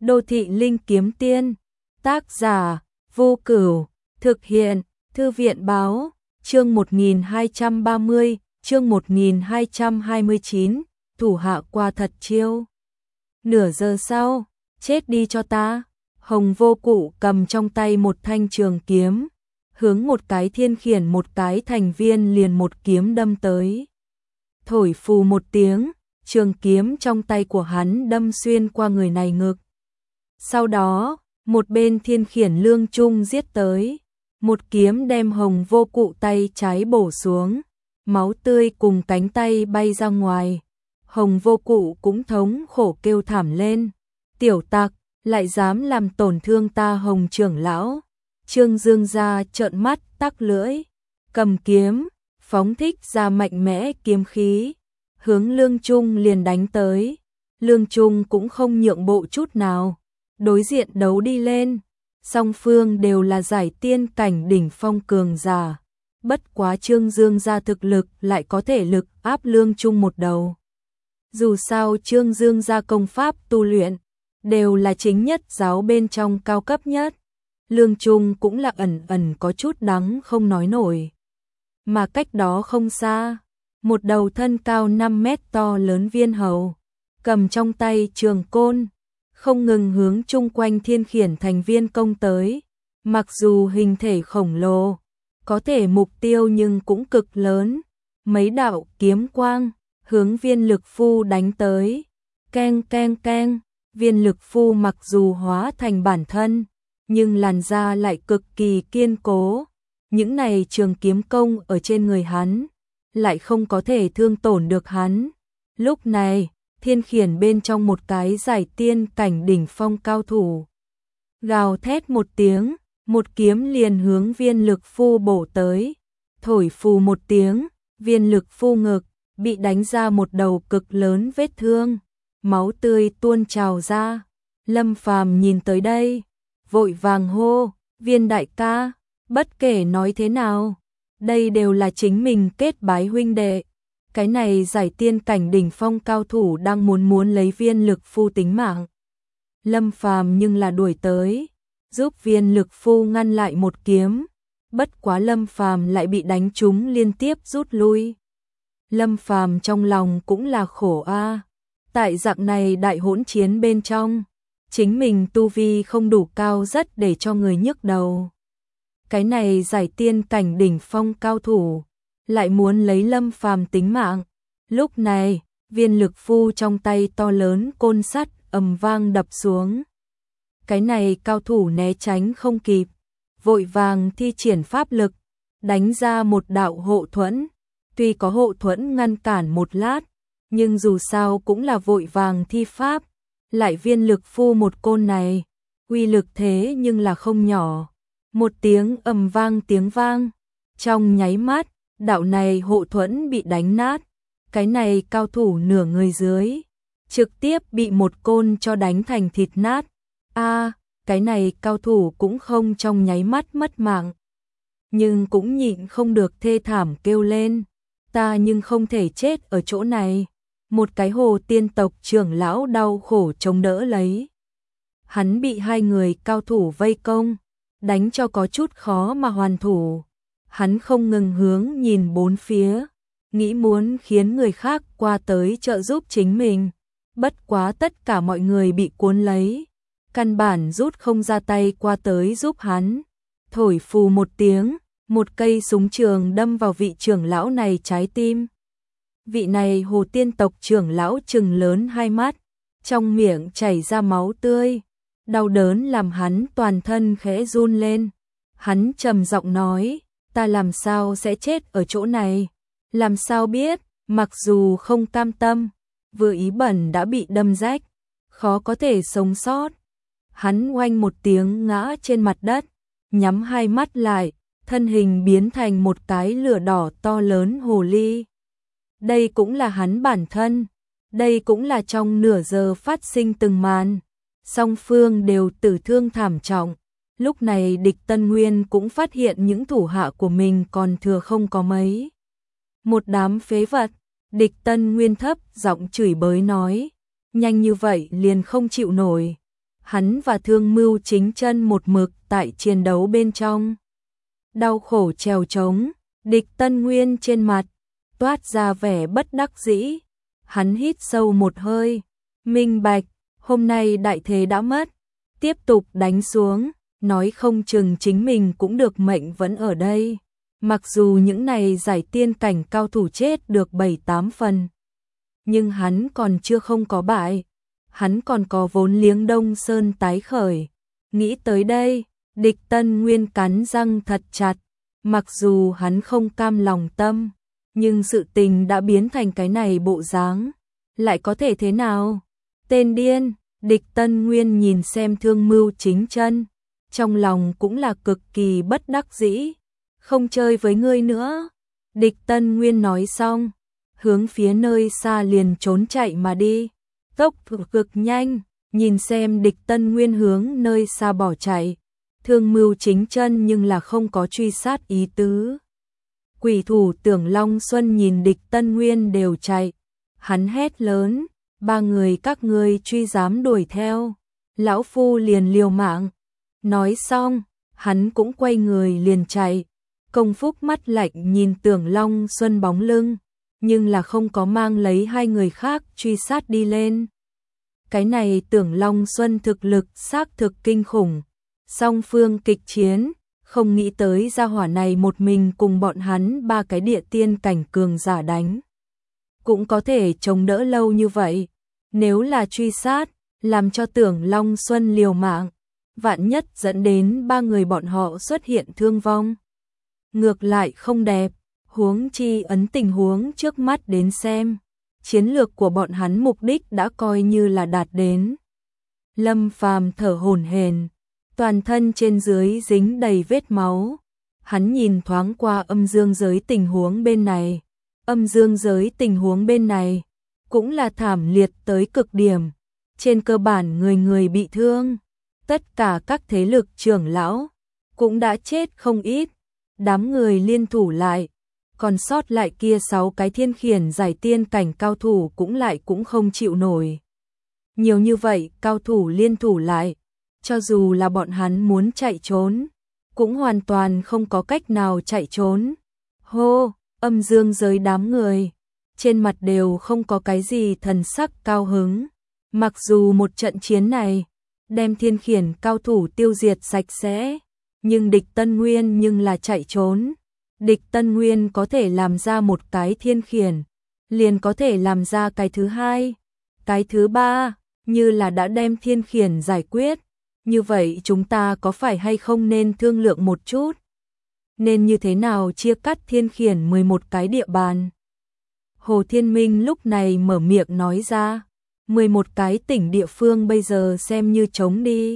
Đô thị linh kiếm tiên. Tác giả Vô Cửu. Thực hiện Thư viện báo. Chương 1230, chương 1229, thủ hạ qua thật chiêu. Nửa giờ sau, chết đi cho ta. Hồng Vô Cụ cầm trong tay một thanh trường kiếm, hướng một cái thiên khiển một cái thành viên liền một kiếm đâm tới. Thổi phù một tiếng, trường kiếm trong tay của hắn đâm xuyên qua người này ngực. Sau đó, một bên thiên khiển Lương Trung giết tới, một kiếm đem Hồng Vô Cụ tay trái bổ xuống, máu tươi cùng cánh tay bay ra ngoài. Hồng Vô Cụ cũng thống khổ kêu thảm lên, tiểu tặc, lại dám làm tổn thương ta Hồng trưởng lão. Trương Dương ra trợn mắt tắc lưỡi, cầm kiếm, phóng thích ra mạnh mẽ kiếm khí, hướng Lương Trung liền đánh tới. Lương Trung cũng không nhượng bộ chút nào, đối diện đấu đi lên. Song phương đều là giải tiên cảnh đỉnh phong cường giả, bất quá Trương Dương ra thực lực lại có thể lực áp Lương Trung một đầu. Dù sao Trương Dương ra công pháp tu luyện đều là chính nhất giáo bên trong cao cấp nhất, Lương Trung cũng là ẩn ẩn có chút đắng không nói nổi. Mà cách đó không xa, một đầu thân cao 5 mét to lớn viên hầu, cầm trong tay trường côn, không ngừng hướng chung quanh thiên khiển thành viên công tới. Mặc dù hình thể khổng lồ, có thể mục tiêu nhưng cũng cực lớn. Mấy đạo kiếm quang hướng Viên Lực Phu đánh tới. Keng keng keng, Viên Lực Phu mặc dù hóa thành bản thân, nhưng làn da lại cực kỳ kiên cố. Những này trường kiếm công ở trên người hắn lại không có thể thương tổn được hắn. Lúc này, thiên khiển bên trong một cái giải tiên cảnh đỉnh phong cao thủ gào thét một tiếng, một kiếm liền hướng Viên Lực Phu bổ tới. Thổi phù một tiếng, Viên Lực Phu ngực bị đánh ra một đầu cực lớn vết thương, máu tươi tuôn trào ra. Lâm Phàm nhìn tới đây, vội vàng hô, Viên đại ca, bất kể nói thế nào, đây đều là chính mình kết bái huynh đệ. Cái này giải tiên cảnh đỉnh phong cao thủ đang muốn lấy Viên Lực Phu tính mạng. Lâm Phàm nhưng là đuổi tới, giúp Viên Lực Phu ngăn lại một kiếm, bất quá Lâm Phàm lại bị đánh trúng liên tiếp rút lui. Lâm Phàm trong lòng cũng là khổ a, tại dạng này đại hỗn chiến bên trong, chính mình tu vi không đủ cao rất để cho người nhức đầu. Cái này giải tiên cảnh đỉnh phong cao thủ lại muốn lấy Lâm Phàm tính mạng. Lúc này, Viên Lực Phu trong tay to lớn côn sắt ầm vang đập xuống. Cái này cao thủ né tránh không kịp, vội vàng thi triển pháp lực, đánh ra một đạo hộ thuẫn. Tuy có hộ thuẫn ngăn cản một lát, nhưng dù sao cũng là vội vàng thi pháp. Lại Viên Lực Phu một côn này, uy lực thế nhưng là không nhỏ. Một tiếng ầm vang tiếng vang, trong nháy mắt, đạo này hộ thuẫn bị đánh nát. Cái này cao thủ nửa người dưới, trực tiếp bị một côn cho đánh thành thịt nát. A, cái này cao thủ cũng không trong nháy mắt mất mạng, nhưng cũng nhịn không được thê thảm kêu lên, ta nhưng không thể chết ở chỗ này. Một cái Hồ Tiên tộc trưởng lão đau khổ chống đỡ lấy. Hắn bị hai người cao thủ vây công, đánh cho có chút khó mà hoàn thủ. Hắn không ngừng hướng nhìn bốn phía, nghĩ muốn khiến người khác qua tới trợ giúp chính mình. Bất quá tất cả mọi người bị cuốn lấy, căn bản rút không ra tay qua tới giúp hắn. Thổi phù một tiếng, một cây súng trường đâm vào vị trưởng lão này trái tim. Vị này Hồ Tiên tộc trưởng lão trừng lớn hai mắt, trong miệng chảy ra máu tươi, đau đớn làm hắn toàn thân khẽ run lên. Hắn trầm giọng nói, ta làm sao sẽ chết ở chỗ này? Làm sao biết, mặc dù không cam tâm, vừa ý bẩn đã bị đâm rách, khó có thể sống sót. Hắn oanh một tiếng ngã trên mặt đất, nhắm hai mắt lại, thân hình biến thành một cái lửa đỏ to lớn hồ ly. Đây cũng là hắn bản thân, đây cũng là trong nửa giờ phát sinh từng màn. Song phương đều tử thương thảm trọng. Lúc này địch Tân Nguyên cũng phát hiện những thủ hạ của mình còn thừa không có mấy. Một đám phế vật. Địch Tân Nguyên thấp giọng chửi bới nói, nhanh như vậy liền không chịu nổi. hắn và Thương Mưu Chính Chân một mực tại chiến đấu bên trong. Đau khổ trèo trống, Địch Tân Nguyên trên mặt toát ra vẻ bất đắc dĩ. Hắn hít sâu một hơi, minh bạch, hôm nay đại thế đã mất, tiếp tục đánh xuống, nói không chừng chính mình cũng được mệnh vẫn ở đây. Mặc dù những này giải tiên cảnh cao thủ chết được 7-8 phần, nhưng hắn còn chưa không có bại, hắn còn có vốn liếng Đông Sơn tái khởi. Nghĩ tới đây, Địch Tân Nguyên cắn răng thật chặt, mặc dù hắn không cam lòng tâm, nhưng sự tình đã biến thành cái này bộ dáng, lại có thể thế nào? Tên điên, Địch Tân Nguyên nhìn xem Thương Mưu Chính Chân, trong lòng cũng là cực kỳ bất đắc dĩ, không chơi với ngươi nữa. Địch Tân Nguyên nói xong, hướng phía nơi xa liền trốn chạy mà đi, tốc độ cực nhanh, nhìn xem Địch Tân Nguyên hướng nơi xa bỏ chạy, Thương Mưu Chính Chân nhưng là không có truy sát ý tứ. Quỷ thủ Tưởng Long Xuân nhìn Địch Tân Nguyên đều chạy, hắn hét lớn, 3 người các ngươi truy dám đuổi theo, lão phu liền liều mạng. Nói xong, hắn cũng quay người liền chạy. Công Phúc mắt lạnh nhìn Tưởng Long Xuân bóng lưng, nhưng là không có mang lấy 2 người khác truy sát đi lên. Cái này Tưởng Long Xuân thực lực xác thực kinh khủng, song phương kịch chiến, không nghĩ tới gia hỏa này một mình cùng bọn hắn 3 cái địa tiên cảnh cường giả đánh. Cũng có thể chống đỡ lâu như vậy, nếu là truy sát, làm cho Tưởng Long Xuân liều mạng, vạn nhất dẫn đến 3 người bọn họ xuất hiện thương vong. Ngược lại không đẹp, huống chi ấn tình huống trước mắt đến xem, chiến lược của bọn hắn mục đích đã coi như là đạt đến. Lâm Phàm thở hổn hển, toàn thân trên dưới dính đầy vết máu. Hắn nhìn thoáng qua âm dương giới tình huống bên này, âm dương giới tình huống bên này cũng là thảm liệt tới cực điểm, trên cơ bản người người bị thương, tất cả các thế lực trưởng lão cũng đã chết không ít, đám người liên thủ lại, còn sót lại kia 6 cái thiên khiển giải tiên cảnh cao thủ cũng không chịu nổi. Nhiều như vậy cao thủ liên thủ lại, cho dù là bọn hắn muốn chạy trốn, cũng hoàn toàn không có cách nào chạy trốn. Hô, âm dương giới đám người, trên mặt đều không có cái gì thần sắc cao hứng. Mặc dù một trận chiến này, đem thiên khiển cao thủ tiêu diệt sạch sẽ, nhưng Địch Tân Nguyên nhưng là chạy trốn. Địch Tân Nguyên có thể làm ra một cái thiên khiển, liền có thể làm ra cái thứ hai, cái thứ ba, như là đã đem thiên khiển giải quyết. Như vậy chúng ta có phải hay không nên thương lượng một chút? Nên như thế nào chia cắt thiên khiển 11 cái địa bàn? Hồ Thiên Minh lúc này mở miệng nói ra, 11 cái tỉnh địa phương bây giờ xem như trống đi.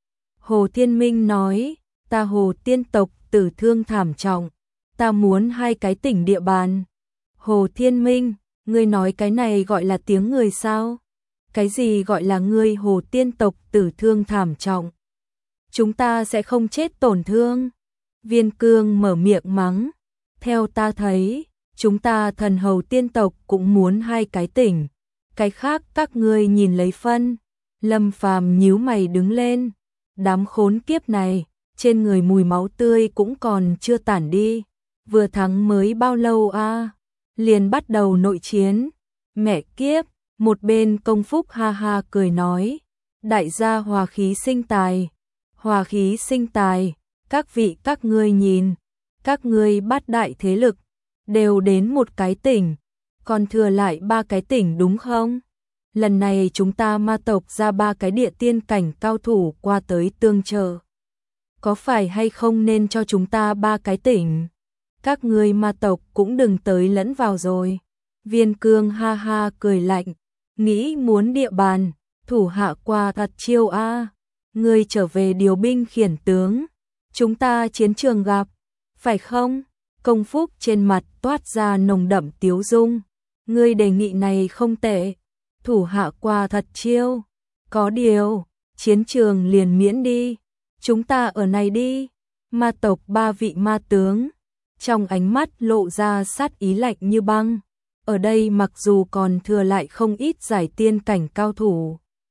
Hồ Thiên Minh nói, ta Hồ tiên tộc tử thương thảm trọng, ta muốn 2 cái tỉnh địa bàn. Hồ Thiên Minh, ngươi nói cái này gọi là tiếng người sao? Cái gì gọi là ngươi Hồ tiên tộc tử thương thảm trọng? Chúng ta sẽ không chết tổn thương. Viên Cương mở miệng mắng, theo ta thấy, chúng ta Thần Hầu tiên tộc cũng muốn 2 cái tỉnh, cái khác các ngươi nhìn lấy phân. Lâm Phàm nhíu mày đứng lên, đám khốn kiếp này, trên người mùi máu tươi cũng còn chưa tản đi, vừa thắng mới bao lâu a, liền bắt đầu nội chiến. Mẹ kiếp, một bên Công Phúc ha ha cười nói, đại gia hòa khí sinh tài, hòa khí sinh tài, các vị các ngươi nhìn, các ngươi bát đại thế lực đều đến một cái tỉnh, còn thừa lại 3 cái tỉnh đúng không? Lần này chúng ta ma tộc ra 3 cái địa tiên cảnh cao thủ qua tới tương trợ, có phải hay không nên cho chúng ta 3 cái tỉnh? Các ngươi ma tộc cũng đừng tới lẫn vào rồi. Viên Cương ha ha cười lạnh, nghĩ muốn địa bàn, thủ hạ qua thật chiêu a. Ngươi trở về điều binh khiển tướng, chúng ta chiến trường gặp, phải không? Công Phúc trên mặt toát ra nồng đậm tiếu dung, ngươi đề nghị này không tệ, thủ hạ qua thật chiêu, có điều, chiến trường liền miễn đi, chúng ta ở này đi. Ma tộc 3 vị ma tướng, trong ánh mắt lộ ra sát ý lạnh như băng. Ở đây mặc dù còn thừa lại không ít giải tiên cảnh cao thủ,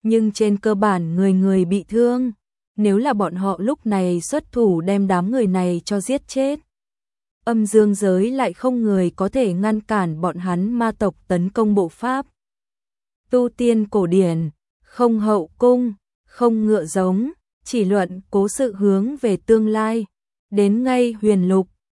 nhưng trên cơ bản người người bị thương. Nếu là bọn họ lúc này xuất thủ đem đám người này cho giết chết, âm dương giới lại không người có thể ngăn cản bọn hắn ma tộc tấn công bộ pháp. Tu tiên cổ điển, không hậu cung, không ngựa giống, chỉ luận cố sự hướng về tương lai. Đến ngay huyền lục,